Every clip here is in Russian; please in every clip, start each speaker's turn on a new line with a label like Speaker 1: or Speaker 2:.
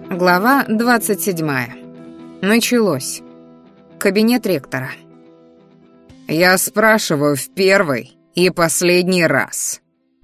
Speaker 1: Глава 27. Началось. Кабинет ректора. «Я спрашиваю в первый и последний раз,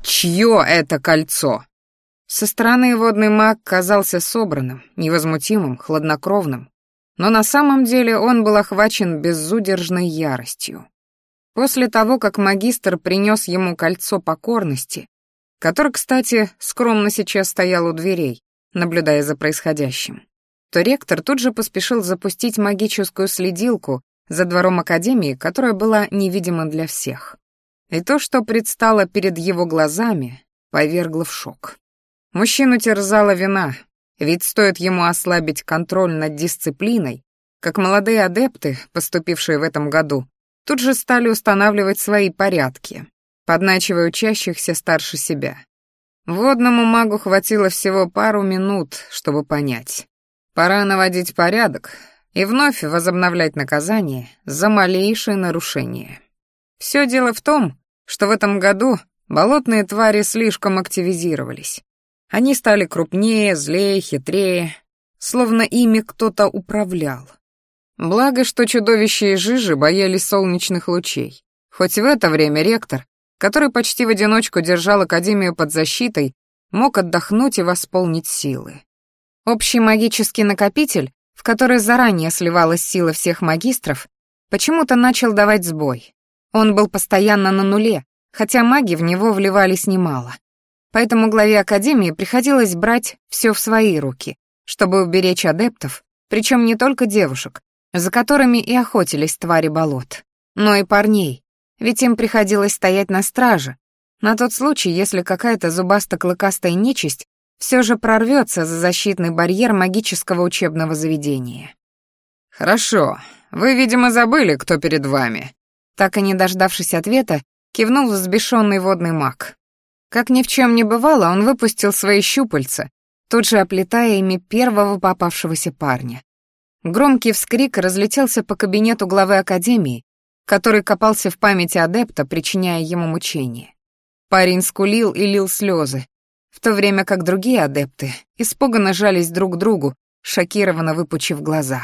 Speaker 1: чье это кольцо?» Со стороны водный маг казался собранным, невозмутимым, хладнокровным, но на самом деле он был охвачен безудержной яростью. После того, как магистр принес ему кольцо покорности, которое, кстати, скромно сейчас стоял у дверей, наблюдая за происходящим, то ректор тут же поспешил запустить магическую следилку за двором академии, которая была невидима для всех. И то, что предстало перед его глазами, повергло в шок. Мужчину терзала вина, ведь стоит ему ослабить контроль над дисциплиной, как молодые адепты, поступившие в этом году, тут же стали устанавливать свои порядки, подначивая учащихся старше себя. Водному магу хватило всего пару минут, чтобы понять. Пора наводить порядок и вновь возобновлять наказание за малейшее нарушение. Все дело в том, что в этом году болотные твари слишком активизировались. Они стали крупнее, злее, хитрее, словно ими кто-то управлял. Благо, что чудовища и жижи боялись солнечных лучей. Хоть в это время ректор, который почти в одиночку держал Академию под защитой, мог отдохнуть и восполнить силы. Общий магический накопитель, в который заранее сливалась сила всех магистров, почему-то начал давать сбой. Он был постоянно на нуле, хотя маги в него вливались немало. Поэтому главе Академии приходилось брать все в свои руки, чтобы уберечь адептов, причем не только девушек, за которыми и охотились твари болот, но и парней, ведь им приходилось стоять на страже, на тот случай, если какая-то зубасто-клыкастая нечисть все же прорвется за защитный барьер магического учебного заведения. «Хорошо, вы, видимо, забыли, кто перед вами», так и не дождавшись ответа, кивнул взбешенный водный маг. Как ни в чем не бывало, он выпустил свои щупальца, тут же оплетая ими первого попавшегося парня. Громкий вскрик разлетелся по кабинету главы Академии, который копался в памяти адепта, причиняя ему мучения. Парень скулил и лил слезы, в то время как другие адепты испуганно жались друг к другу, шокированно выпучив глаза.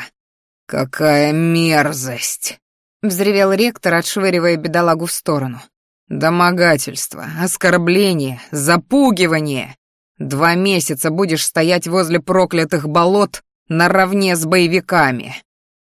Speaker 1: «Какая мерзость!» — взревел ректор, отшвыривая бедолагу в сторону. «Домогательство, оскорбление, запугивание. 2 месяца будешь стоять возле проклятых болот наравне с боевиками».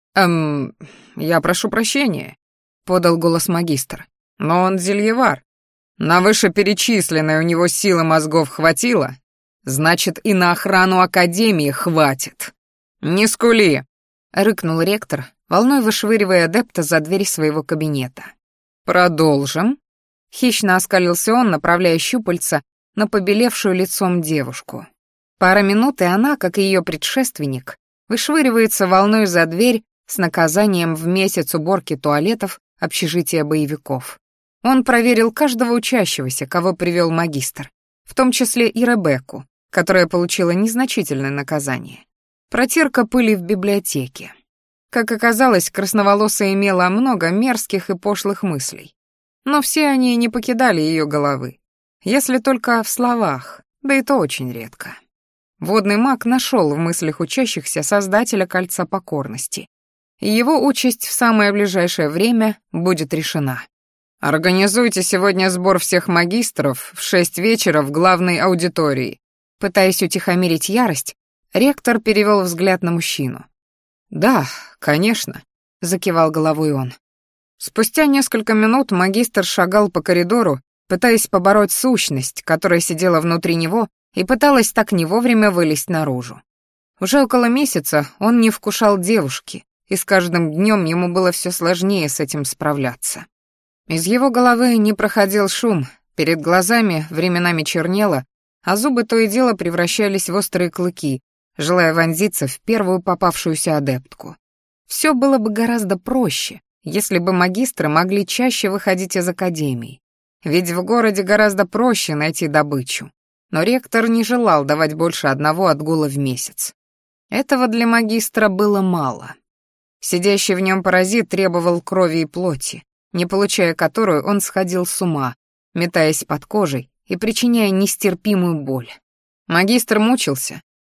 Speaker 1: Я прошу прощения», — подал голос магистр. «Но он зельевар. На вышеперечисленной у него силы мозгов хватило, значит, и на охрану Академии хватит. Не скули», — рыкнул ректор, волной вышвыривая адепта за дверь своего кабинета. «Продолжим», — хищно оскалился он, направляя щупальца на побелевшую лицом девушку. Пара минут, и она, как и ее предшественник, вышвыривается волной за дверь с наказанием в месяц уборки туалетов общежития боевиков. Он проверил каждого учащегося, кого привел магистр, в том числе и Ребекку, которая получила незначительное наказание. Протирка пыли в библиотеке. Как оказалось, красноволосая имела много мерзких и пошлых мыслей. Но все они не покидали ее головы, если только в словах, да и то очень редко. Водный маг нашел в мыслях учащихся создателя кольца покорности, и его участь в самое ближайшее время будет решена. «Организуйте сегодня сбор всех магистров в 6 вечера в главной аудитории». Пытаясь утихомирить ярость, ректор перевел взгляд на мужчину. «Да, конечно», — закивал головой он. Спустя несколько минут магистр шагал по коридору, пытаясь побороть сущность, которая сидела внутри него и пыталась так не вовремя вылезть наружу. Уже около месяца он не вкушал девушки, и с каждым днем ему было все сложнее с этим справляться. Из его головы не проходил шум, перед глазами временами чернело, а зубы то и дело превращались в острые клыки, желая вонзиться в первую попавшуюся адептку. Все было бы гораздо проще, если бы магистры могли чаще выходить из академии, ведь в городе гораздо проще найти добычу. Но ректор не желал давать больше одного отгула в месяц. Этого для магистра было мало. Сидящий в нем паразит требовал крови и плоти, не получая которую он сходил с ума, метаясь под кожей и причиняя нестерпимую боль. Магистр мучился,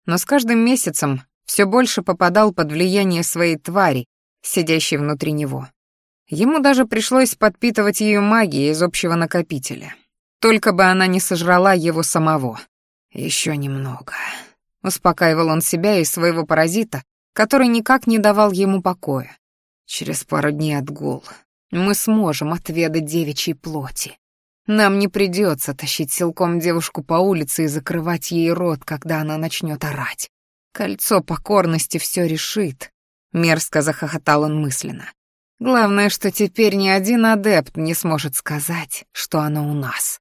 Speaker 1: но с каждым месяцем все больше попадал под влияние своей твари, сидящей внутри него. Ему даже пришлось подпитывать ее магией из общего накопителя. Только бы она не сожрала его самого. Еще немного. Успокаивал он себя и своего паразита, который никак не давал ему покоя. Через пару дней отгул. Мы сможем отведать девичьей плоти. Нам не придется тащить силком девушку по улице и закрывать ей рот, когда она начнет орать. Кольцо покорности все решит. Мерзко захохотал он мысленно. Главное, что теперь ни один адепт не сможет сказать, что оно у нас.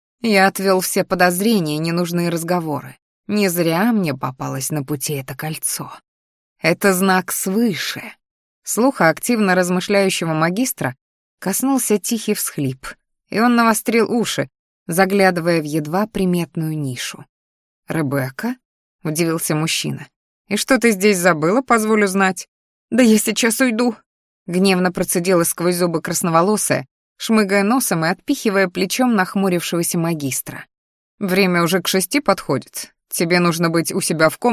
Speaker 1: Я отвел все подозрения и ненужные разговоры. Не зря мне попалось на пути это кольцо. Это знак свыше. Слуха активно размышляющего магистра коснулся тихий всхлип, и он навострил уши, заглядывая в едва приметную нишу. «Ребекка?» — удивился мужчина. «И что ты здесь забыла, позволю знать?» «Да я сейчас уйду!» — гневно процедила сквозь зубы красноволосая, шмыгая носом и отпихивая плечом нахмурившегося магистра. «Время уже к 6 подходит. Тебе нужно быть у себя в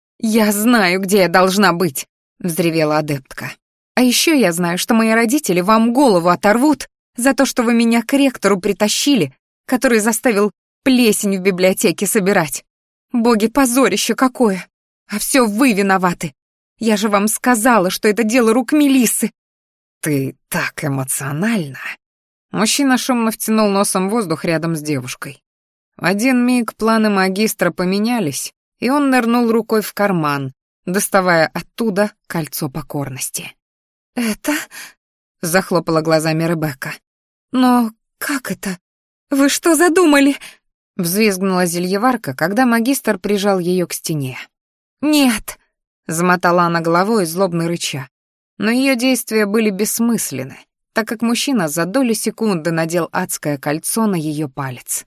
Speaker 1: «Я знаю, где я должна быть!» — взревела адептка. «А еще я знаю, что мои родители вам голову оторвут за то, что вы меня к ректору притащили, который заставил плесень в библиотеке собирать. Боги, позорище какое! А все вы виноваты! Я же вам сказала, что это дело рук Мелиссы!» «Ты так эмоциональна!» Мужчина шумно втянул носом воздух рядом с девушкой. В один миг планы магистра поменялись, и он нырнул рукой в карман, доставая оттуда кольцо покорности. «Это?» — захлопала глазами Ребекка. «Но как это? Вы что задумали?» — взвизгнула зельеварка, когда магистр прижал ее к стене. «Нет!» — замотала она головой, злобно рыча. Но ее действия были бессмысленны, так как мужчина за долю секунды надел адское кольцо на ее палец.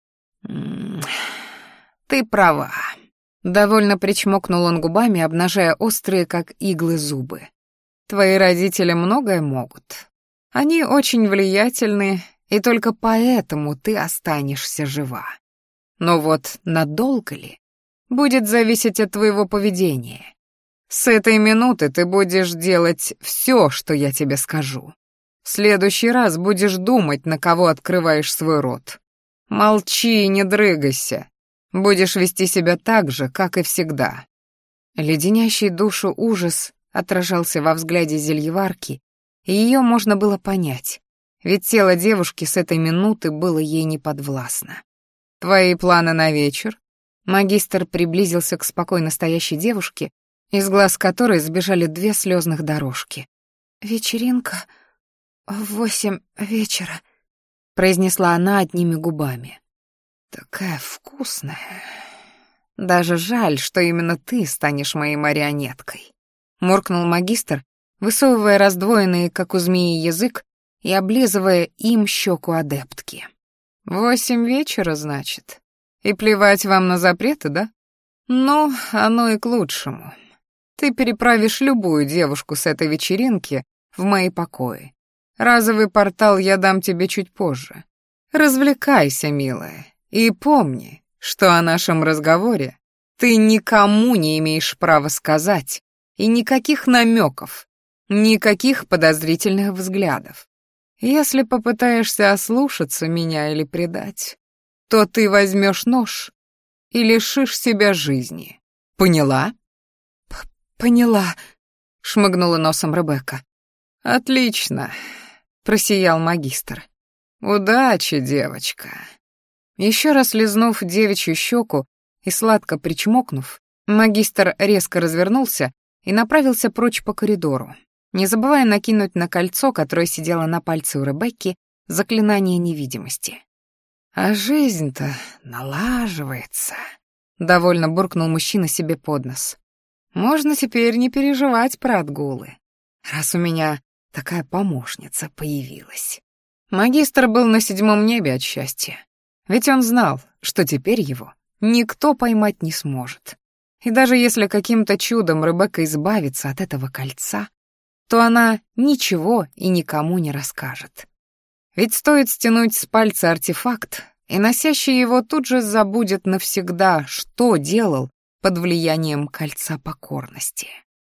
Speaker 1: «Ты права», — довольно причмокнул он губами, обнажая острые, как иглы, зубы. «Твои родители многое могут. Они очень влиятельны, и только поэтому ты останешься жива. Но вот надолго ли, будет зависеть от твоего поведения. С этой минуты ты будешь делать все, что я тебе скажу. В следующий раз будешь думать, на кого открываешь свой рот. Молчи и не дрыгайся. Будешь вести себя так же, как и всегда». Леденящий душу ужас отражался во взгляде зельеварки, и ее можно было понять, ведь тело девушки с этой минуты было ей неподвластно. «Твои планы на вечер?» Магистр приблизился к спокойно стоящей девушке, из глаз которой сбежали 2 слезных дорожки. «Вечеринка в 8 вечера», — произнесла она одними губами. «Такая вкусная. Даже жаль, что именно ты станешь моей марионеткой», — муркнул магистр, высовывая раздвоенный, как у змеи, язык и облизывая им щеку адептки. 8 вечера, значит? И плевать вам на запреты, да? Ну, оно и к лучшему. Ты переправишь любую девушку с этой вечеринки в мои покои. Разовый портал я дам тебе чуть позже. Развлекайся, милая, и помни, что о нашем разговоре ты никому не имеешь права сказать, и никаких намеков, никаких подозрительных взглядов. Если попытаешься ослушаться меня или предать, то ты возьмешь нож и лишишь себя жизни. Поняла?» «Поняла», — шмыгнула носом Ребекка. «Отлично», — просиял магистр. «Удачи, девочка». Еще раз лизнув девичью щеку и сладко причмокнув, магистр резко развернулся и направился прочь по коридору, не забывая накинуть на кольцо, которое сидело на пальце у Ребекки, заклинание невидимости. «А жизнь-то налаживается», — довольно буркнул мужчина себе под нос. «Можно теперь не переживать про отгулы, раз у меня такая помощница появилась». Магистр был на 7 небе от счастья, ведь он знал, что теперь его никто поймать не сможет. И даже если каким-то чудом Ребекка избавится от этого кольца, то она ничего и никому не расскажет. Ведь стоит стянуть с пальца артефакт, и носящий его тут же забудет навсегда, что делал, под влиянием кольца покорности.